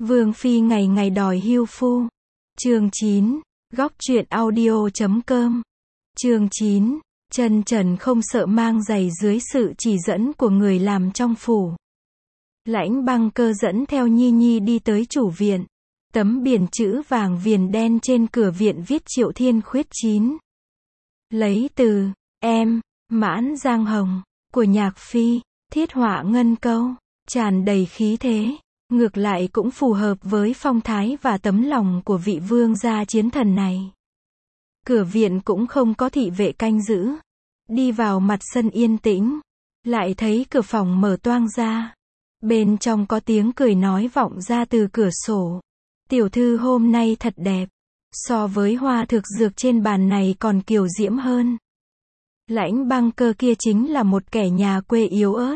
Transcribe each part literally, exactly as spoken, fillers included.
Vương phi ngày ngày đòi hưu phu. Chương chín, góc truyện audio chấm com. Chương chín, chân trần không sợ mang giày dưới sự chỉ dẫn của người làm trong phủ. Lãnh Băng Cơ dẫn theo Nhi Nhi đi tới chủ viện. Tấm biển chữ vàng viền đen trên cửa viện viết Triệu Thiên Khuyết chín. Lấy từ em, Mãn Giang Hồng, của Nhạc Phi, thiết họa ngân câu, tràn đầy khí thế, ngược lại cũng phù hợp với phong thái và tấm lòng của vị vương gia chiến thần này. Cửa viện cũng không có thị vệ canh giữ. Đi vào mặt sân yên tĩnh, lại thấy cửa phòng mở toang ra. Bên trong có tiếng cười nói vọng ra từ cửa sổ. Tiểu thư hôm nay thật đẹp, so với hoa thực dược trên bàn này còn kiều diễm hơn. Lãnh Băng Cơ kia chính là một kẻ nhà quê yếu ớt.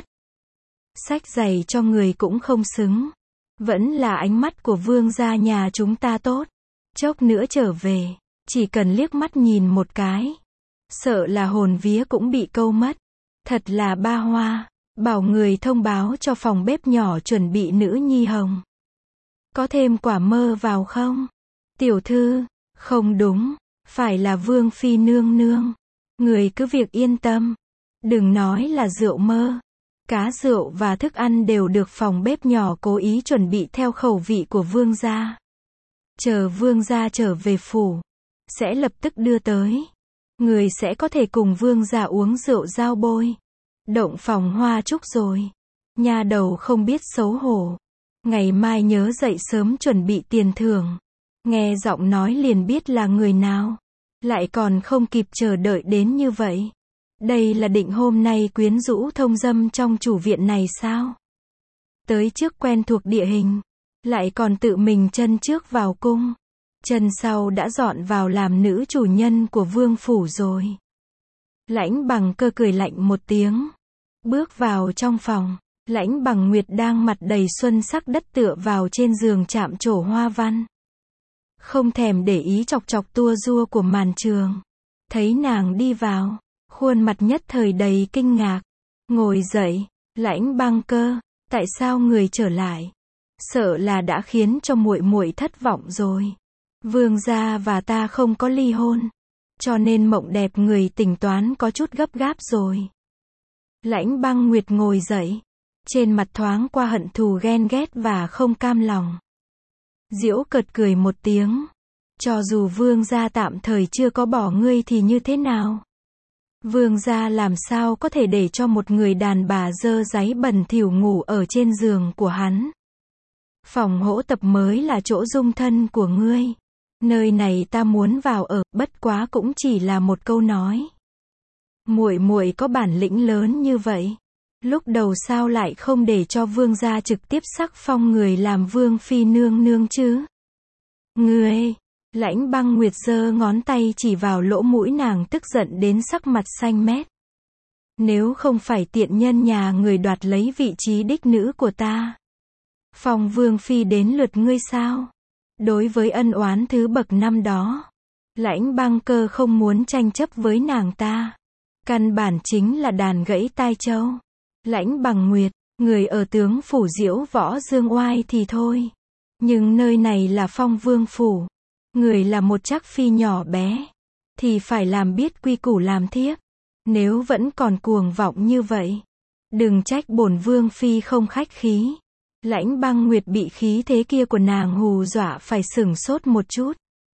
Xách giày cho người cũng không xứng. Vẫn là ánh mắt của vương gia nhà chúng ta tốt. Chốc nữa trở về, chỉ cần liếc mắt nhìn một cái, sợ là hồn vía cũng bị câu mất. Thật là ba hoa. Bảo người thông báo cho phòng bếp nhỏ chuẩn bị nữ nhi hồng. Có thêm quả mơ vào không? Tiểu thư, không đúng, phải là vương phi nương nương. Người cứ việc yên tâm. Đừng nói là rượu mơ. Cá rượu và thức ăn đều được phòng bếp nhỏ cố ý chuẩn bị theo khẩu vị của vương gia. Chờ vương gia trở về phủ, sẽ lập tức đưa tới. Người sẽ có thể cùng vương gia uống rượu giao bôi. Động phòng hoa trúc rồi. Nha đầu không biết xấu hổ. Ngày mai nhớ dậy sớm chuẩn bị tiền thưởng. Nghe giọng nói liền biết là người nào. Lại còn không kịp chờ đợi đến như vậy. Đây là định hôm nay quyến rũ thông dâm trong chủ viện này sao? Tới trước quen thuộc địa hình. Lại còn tự mình chân trước vào cung. Chân sau đã dọn vào làm nữ chủ nhân của vương phủ rồi. Lãnh Bằng Cơ cười lạnh một tiếng. Bước vào trong phòng. Lãnh Bằng Nguyệt đang mặt đầy xuân sắc đất tựa vào trên giường chạm trổ hoa văn. Không thèm để ý chọc chọc tua rua của màn trường. Thấy nàng đi vào, khuôn mặt nhất thời đầy kinh ngạc. Ngồi dậy, Lãnh Băng Cơ, tại sao người trở lại? Sợ là đã khiến cho muội muội thất vọng rồi. Vương gia và ta không có ly hôn, cho nên mộng đẹp người tính toán có chút gấp gáp rồi. Lãnh Băng Nguyệt ngồi dậy, trên mặt thoáng qua hận thù ghen ghét và không cam lòng. Giễu cợt cười một tiếng. Cho dù vương gia tạm thời chưa có bỏ ngươi thì như thế nào? Vương gia làm sao có thể để cho một người đàn bà dơ dáy bẩn thỉu ngủ ở trên giường của hắn? Phòng hỗ tập mới là chỗ dung thân của ngươi. Nơi này ta muốn vào ở, bất quá cũng chỉ là một câu nói. Muội muội có bản lĩnh lớn như vậy, lúc đầu sao lại không để cho vương gia trực tiếp sắc phong người làm vương phi nương nương chứ? Ngươi, Lãnh Băng Nguyệt giơ ngón tay chỉ vào lỗ mũi nàng tức giận đến sắc mặt xanh mét. Nếu không phải tiện nhân nhà người đoạt lấy vị trí đích nữ của ta, phong vương phi đến lượt ngươi sao? Đối với ân oán thứ bậc năm đó, Lãnh Băng Cơ không muốn tranh chấp với nàng ta. Căn bản chính là đàn gãy tai châu. Lãnh Bằng Nguyệt, người ở tướng phủ Diễu Võ Dương Oai thì thôi. Nhưng nơi này là phong vương phủ. Người là một trắc phi nhỏ bé. Thì phải làm biết quy củ làm thiếp. Nếu vẫn còn cuồng vọng như vậy, đừng trách bổn vương phi không khách khí. Lãnh Băng Nguyệt bị khí thế kia của nàng hù dọa phải sửng sốt một chút.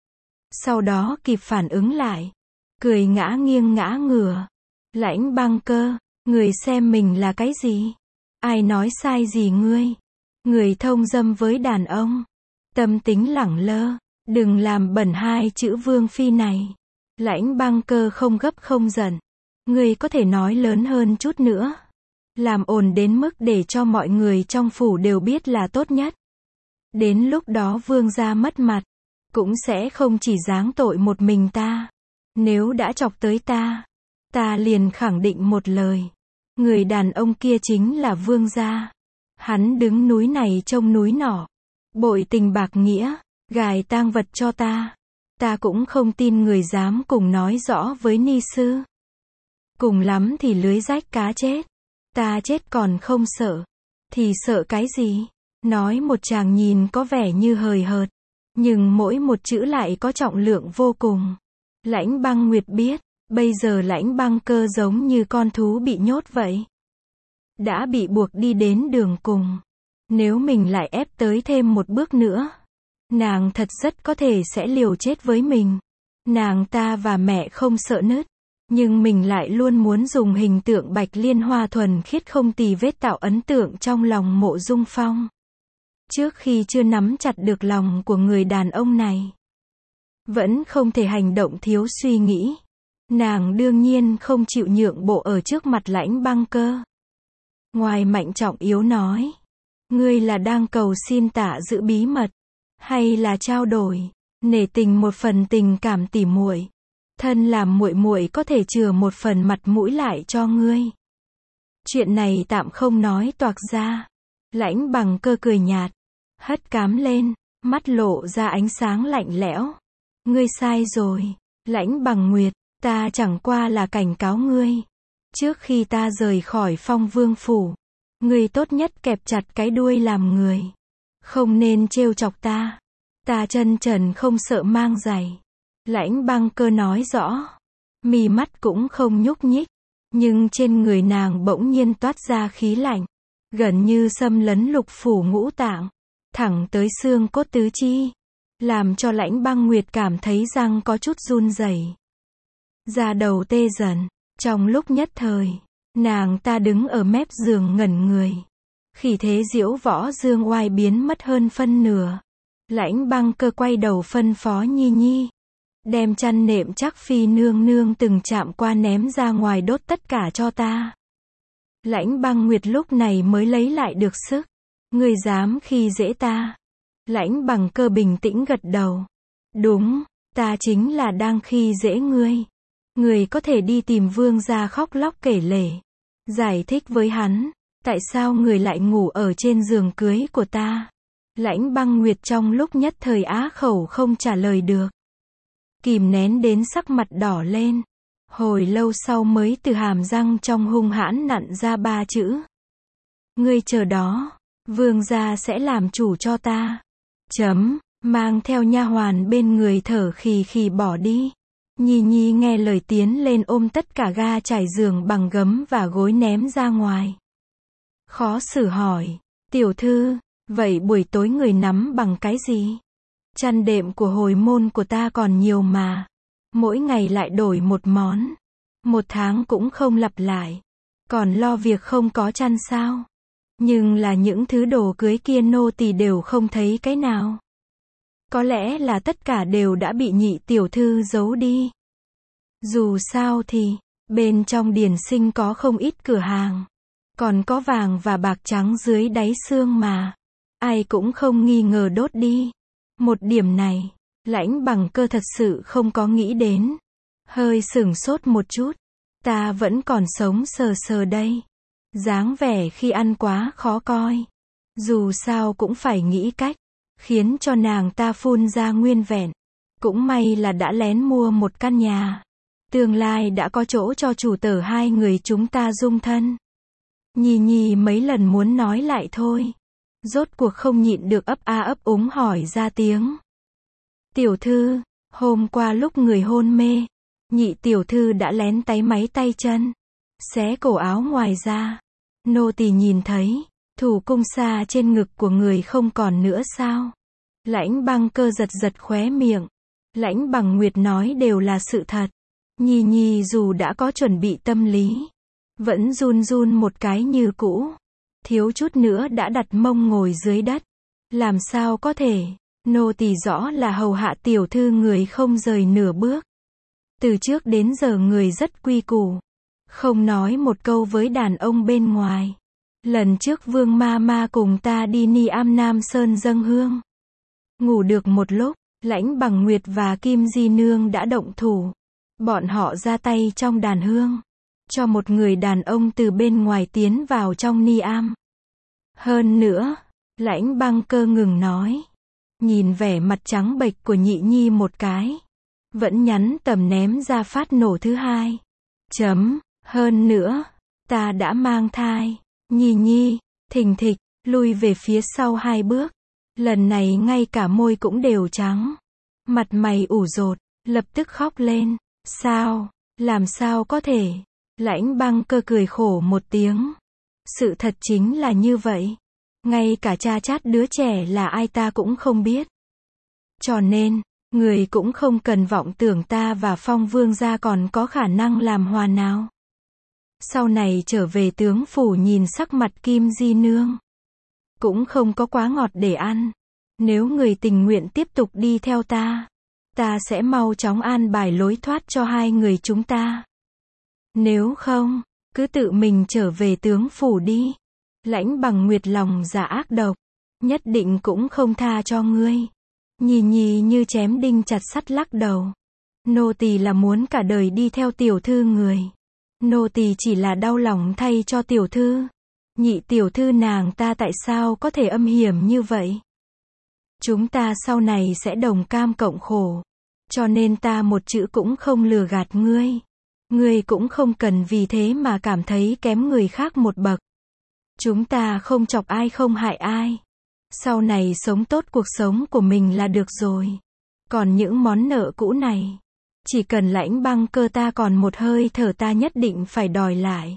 Sau đó kịp phản ứng lại. Cười ngã nghiêng ngã ngửa. Lãnh Băng Cơ, người xem mình là cái gì? Ai nói sai gì ngươi? Người thông dâm với đàn ông. Tâm tính lẳng lơ. Đừng làm bẩn hai chữ vương phi này. Lãnh Băng Cơ không gấp không giận. Ngươi có thể nói lớn hơn chút nữa. Làm ồn đến mức để cho mọi người trong phủ đều biết là tốt nhất. Đến lúc đó vương gia mất mặt, cũng sẽ không chỉ giáng tội một mình ta. Nếu đã chọc tới ta, ta liền khẳng định một lời. Người đàn ông kia chính là vương gia. Hắn đứng núi này trông núi nọ. Bội tình bạc nghĩa, gài tang vật cho ta. Ta cũng không tin người dám cùng nói rõ với ni sư. Cùng lắm thì lưới rách cá chết. Ta chết còn không sợ. Thì sợ cái gì? Nói một tràng nhìn có vẻ như hời hợt, nhưng mỗi một chữ lại có trọng lượng vô cùng. Lãnh Băng Nguyệt biết, bây giờ Lãnh Băng Cơ giống như con thú bị nhốt vậy. Đã bị buộc đi đến đường cùng. Nếu mình lại ép tới thêm một bước nữa, nàng thật rất có thể sẽ liều chết với mình. Nàng ta và mẹ không sợ nứt, nhưng mình lại luôn muốn dùng hình tượng Bạch Liên Hoa thuần khiết không tì vết tạo ấn tượng trong lòng Mộ Dung Phong. Trước khi chưa nắm chặt được lòng của người đàn ông này, vẫn không thể hành động thiếu suy nghĩ. Nàng đương nhiên không chịu nhượng bộ ở trước mặt Lãnh Băng Cơ. Ngoài Mạnh Trọng Yếu nói, ngươi là đang cầu xin tạ giữ bí mật, hay là trao đổi, nể tình một phần tình cảm tỉ muội, thân làm muội muội có thể chừa một phần mặt mũi lại cho ngươi. Chuyện này tạm không nói toạc ra. Lãnh Bằng Cơ cười nhạt, hất cám lên, mắt lộ ra ánh sáng lạnh lẽo. Ngươi sai rồi, Lãnh Bằng Nguyệt, ta chẳng qua là cảnh cáo ngươi. Trước khi ta rời khỏi Phong Vương phủ, ngươi tốt nhất kẹp chặt cái đuôi làm người. Không nên trêu chọc ta. Ta chân trần không sợ mang giày. Lãnh Băng Cơ nói rõ. Mí mắt cũng không nhúc nhích. Nhưng trên người nàng bỗng nhiên toát ra khí lạnh. Gần như xâm lấn lục phủ ngũ tạng. Thẳng tới xương cốt tứ chi. Làm cho Lãnh Băng Nguyệt cảm thấy răng có chút run rẩy. Da đầu tê dần. Trong lúc nhất thời, nàng ta đứng ở mép giường ngẩn người. Khí thế diễu võ dương oai biến mất hơn phân nửa. Lãnh Băng Cơ quay đầu phân phó Nhi Nhi. Đem chăn nệm chắc phi nương nương từng chạm qua ném ra ngoài đốt tất cả cho ta. Lãnh Băng Nguyệt lúc này mới lấy lại được sức. Ngươi dám khi dễ ta. Lãnh Bằng Cơ bình tĩnh gật đầu. Đúng, ta chính là đang khi dễ ngươi. Ngươi có thể đi tìm vương gia khóc lóc kể lể. Giải thích với hắn, tại sao người lại ngủ ở trên giường cưới của ta. Lãnh Băng Nguyệt trong lúc nhất thời á khẩu không trả lời được. Kìm nén đến sắc mặt đỏ lên. Hồi lâu sau mới từ hàm răng trong hung hãn nặn ra ba chữ. Ngươi chờ đó, vương gia sẽ làm chủ cho ta. Chấm, mang theo nha hoàn bên người thở khì khì bỏ đi. Nhi Nhi nghe lời tiến lên ôm tất cả ga trải giường bằng gấm và gối ném ra ngoài. Khó xử hỏi, tiểu thư, vậy buổi tối người nắm bằng cái gì? Chăn đệm của hồi môn của ta còn nhiều mà. Mỗi ngày lại đổi một món. Một tháng cũng không lặp lại. Còn lo việc không có chăn sao? Nhưng là những thứ đồ cưới kia nô tỳ đều không thấy cái nào. Có lẽ là tất cả đều đã bị nhị tiểu thư giấu đi. Dù sao thì, bên trong điền sinh có không ít cửa hàng. Còn có vàng và bạc trắng dưới đáy xương mà. Ai cũng không nghi ngờ đốt đi. Một điểm này, Lãnh Bằng Cơ thật sự không có nghĩ đến. Hơi sửng sốt một chút. Ta vẫn còn sống sờ sờ đây. Dáng vẻ khi ăn quá khó coi. Dù sao cũng phải nghĩ cách. Khiến cho nàng ta phun ra nguyên vẹn. Cũng may là đã lén mua một căn nhà. Tương lai đã có chỗ cho chủ tớ hai người chúng ta dung thân. Nhi Nhi mấy lần muốn nói lại thôi. Rốt cuộc không nhịn được ấp a ấp úng hỏi ra tiếng. Tiểu thư, hôm qua lúc người hôn mê, nhị tiểu thư đã lén táy máy tay chân, xé cổ áo ngoài ra. Nô tỳ nhìn thấy, thủ cung sa trên ngực của người không còn nữa sao? Lãnh Băng Cơ giật giật khóe miệng. Lãnh Bằng Nguyệt nói đều là sự thật. Nhi Nhi dù đã có chuẩn bị tâm lý, vẫn run run một cái như cũ. Thiếu chút nữa đã đặt mông ngồi dưới đất. Làm sao có thể, nô tỳ rõ là hầu hạ tiểu thư người không rời nửa bước. Từ trước đến giờ người rất quy củ. Không nói một câu với đàn ông bên ngoài. Lần trước Vương Ma Ma cùng ta đi Ni Am Nam Sơn dâng hương. Ngủ được một lúc, Lãnh Bằng Nguyệt và Kim Di Nương đã động thủ. Bọn họ ra tay trong đàn hương. Cho một người đàn ông từ bên ngoài tiến vào trong Ni Am. Hơn nữa, Lãnh Băng Cơ ngừng nói. Nhìn vẻ mặt trắng bệch của Nhị Nhi một cái. Vẫn nhắn tầm ném ra phát nổ thứ hai. Chấm, hơn nữa, ta đã mang thai. Nhi Nhi, thình thịch, lui về phía sau hai bước. Lần này ngay cả môi cũng đều trắng. Mặt mày ủ rột, lập tức khóc lên. Sao? Làm sao có thể? Lãnh Băng Cơ cười khổ một tiếng. Sự thật chính là như vậy. Ngay cả cha chát đứa trẻ là ai ta cũng không biết. Cho nên, người cũng không cần vọng tưởng ta và Phong Vương gia còn có khả năng làm hòa nào. Sau này trở về tướng phủ nhìn sắc mặt Kim Di Nương. Cũng không có quá ngọt để ăn. Nếu người tình nguyện tiếp tục đi theo ta, ta sẽ mau chóng an bài lối thoát cho hai người chúng ta. Nếu không, cứ tự mình trở về tướng phủ đi. Lãnh Bằng Nguyệt lòng dạ ác độc, nhất định cũng không tha cho ngươi. Nhì nhì như chém đinh chặt sắt lắc đầu. Nô tỳ là muốn cả đời đi theo tiểu thư người. Nô tỳ chỉ là đau lòng thay cho tiểu thư. Nhị tiểu thư nàng ta tại sao có thể âm hiểm như vậy? Chúng ta sau này sẽ đồng cam cộng khổ. Cho nên ta một chữ cũng không lừa gạt ngươi. Ngươi cũng không cần vì thế mà cảm thấy kém người khác một bậc. Chúng ta không chọc ai không hại ai. Sau này sống tốt cuộc sống của mình là được rồi. Còn những món nợ cũ này, chỉ cần Lãnh Băng Cơ ta còn một hơi thở ta nhất định phải đòi lại.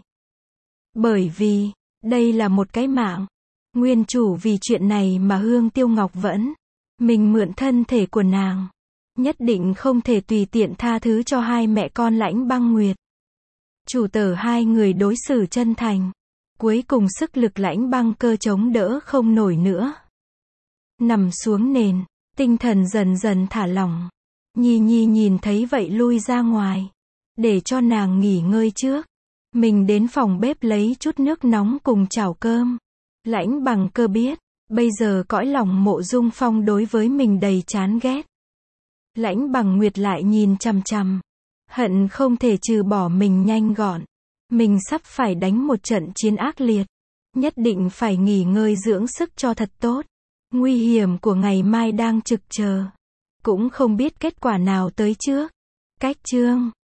Bởi vì, đây là một cái mạng. Nguyên chủ vì chuyện này mà Hương Tiêu Ngọc vẫn, mình mượn thân thể của nàng. Nhất định không thể tùy tiện tha thứ cho hai mẹ con Lãnh Băng Nguyệt. Chủ tớ hai người đối xử chân thành. Cuối cùng sức lực Lãnh Băng Cơ chống đỡ không nổi nữa. Nằm xuống nền, tinh thần dần dần thả lỏng. Nhi Nhi nhìn thấy vậy lui ra ngoài. Để cho nàng nghỉ ngơi trước. Mình đến phòng bếp lấy chút nước nóng cùng chảo cơm. Lãnh Bằng Cơ biết, bây giờ cõi lòng Mộ Dung Phong đối với mình đầy chán ghét. Lãnh Bằng Nguyệt lại nhìn chằm chằm. Hận không thể trừ bỏ mình nhanh gọn. Mình sắp phải đánh một trận chiến ác liệt. Nhất định phải nghỉ ngơi dưỡng sức cho thật tốt. Nguy hiểm của ngày mai đang trực chờ. Cũng không biết kết quả nào tới trước. Cách chương